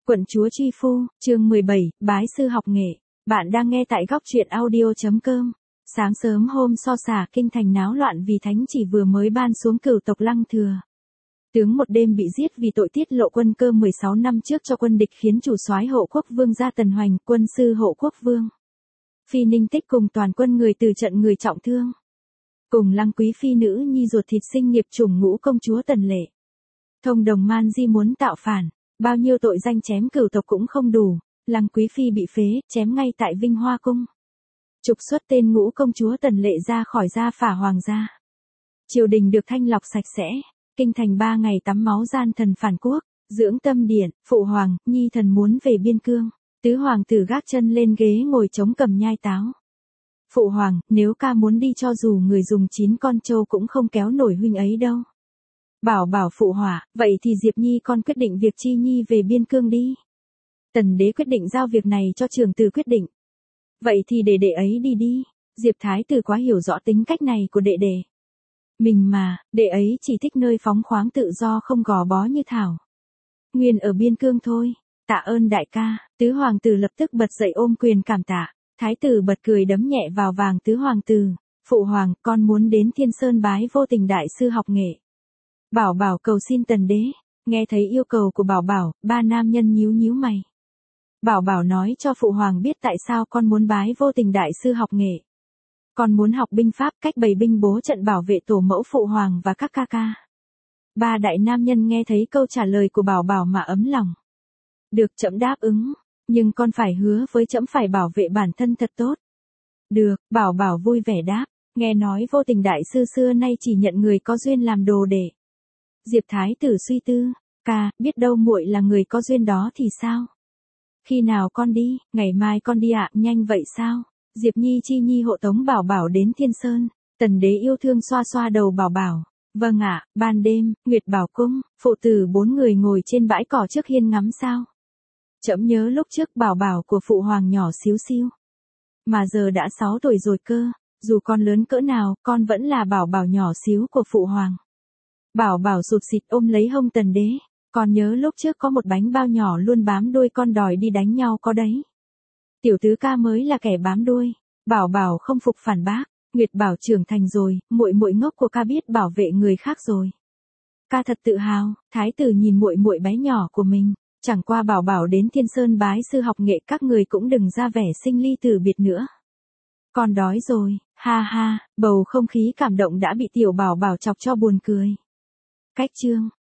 Quận chúa Tri Phu, chương 17, bái sư học nghệ. Bạn đang nghe tại góc truyện audio.com. Sáng sớm hôm So Xả kinh thành náo loạn vì thánh chỉ vừa mới ban xuống cửu tộc Lăng Thừa. Tướng một đêm bị giết vì tội tiết lộ quân cơ 16 năm trước cho quân địch, khiến chủ soái Hộ Quốc Vương gia Tần Hoành, quân sư Hộ Quốc Vương Phi Ninh Tích cùng toàn quân người từ trận người trọng thương. Cùng Lăng quý phi nữ nhi ruột thịt sinh nghiệp chủng Ngũ công chúa Tần Lệ. Thông đồng man di muốn tạo phản. Bao nhiêu tội danh chém cửu tộc cũng không đủ, Lăng quý phi bị phế, chém ngay tại Vinh Hoa cung. Trục xuất tên Ngũ công chúa Tần Lệ ra khỏi gia phả hoàng gia. Triều đình được thanh lọc sạch sẽ, kinh thành 3 ngày tắm máu gian thần phản quốc, dưỡng tâm điện, phụ hoàng, nhi thần muốn về biên cương. Tứ hoàng tử gác chân lên ghế ngồi chống cầm nhai táo. Phụ hoàng, nếu ca muốn đi cho dù người dùng 9 con trâu cũng không kéo nổi huynh ấy đâu. Bảo phụ hỏa, vậy thì Diệp Nhi con quyết định việc Chi Nhi về biên cương đi. Tần đế quyết định giao việc này cho trường tử quyết định. Vậy thì để đệ ấy đi đi, Diệp thái tử quá hiểu rõ tính cách này của đệ đệ. Mình mà, đệ ấy chỉ thích nơi phóng khoáng tự do không gò bó như Thảo. Nguyên ở biên cương thôi, tạ ơn đại ca. Tứ hoàng tử lập tức bật dậy ôm quyền cảm tạ. Thái tử bật cười đấm nhẹ vào vàng tứ hoàng tử. Phụ hoàng, con muốn đến Thiên Sơn bái Vô Tình đại sư học nghệ. Bảo cầu xin tần đế. Nghe thấy yêu cầu của Bảo, ba nam nhân nhíu mày. Bảo nói cho phụ hoàng biết tại sao con muốn bái Vô Tình đại sư học nghệ. Con muốn học binh pháp, cách bày binh bố trận bảo vệ tổ mẫu phụ hoàng và các ca ca. Ba đại nam nhân nghe thấy câu trả lời của Bảo mà ấm lòng. Được, trẫm đáp ứng, nhưng con phải hứa với trẫm phải bảo vệ bản thân thật tốt. Được, Bảo vui vẻ đáp. Nghe nói Vô Tình đại sư xưa nay chỉ nhận người có duyên làm đồ đệ. Diệp thái tử suy tư, ca, biết đâu muội là người có duyên đó thì sao? Khi nào con đi? Ngày mai con đi ạ. Nhanh vậy sao? Diệp Nhi Chi Nhi hộ tống Bảo đến Thiên Sơn. Tần đế yêu thương xoa đầu Bảo. Vâng ạ. Ban đêm, Nguyệt Bảo cung, phụ tử 4 người ngồi trên bãi cỏ trước hiên ngắm sao. Trẫm nhớ lúc trước Bảo của phụ hoàng nhỏ xíu xiu. Mà giờ đã 6 tuổi rồi cơ, dù con lớn cỡ nào, con vẫn là Bảo nhỏ xíu của phụ hoàng. Bảo sụt xịt ôm lấy hông tần đế. Con nhớ lúc trước có một bánh bao nhỏ luôn bám đuôi con đòi đi đánh nhau có đấy. Tiểu tứ ca mới là kẻ bám đuôi. Bảo không phục phản bác. Nguyệt Bảo trưởng thành rồi, muội ngốc của ca biết bảo vệ người khác rồi. Ca thật tự hào. Thái tử nhìn muội bé nhỏ của mình. Chẳng qua Bảo đến Thiên Sơn bái sư học nghệ, các người cũng đừng ra vẻ sinh ly tử biệt nữa. Con đói rồi, ha, bầu không khí cảm động đã bị tiểu Bảo chọc cho buồn cười. Cách chương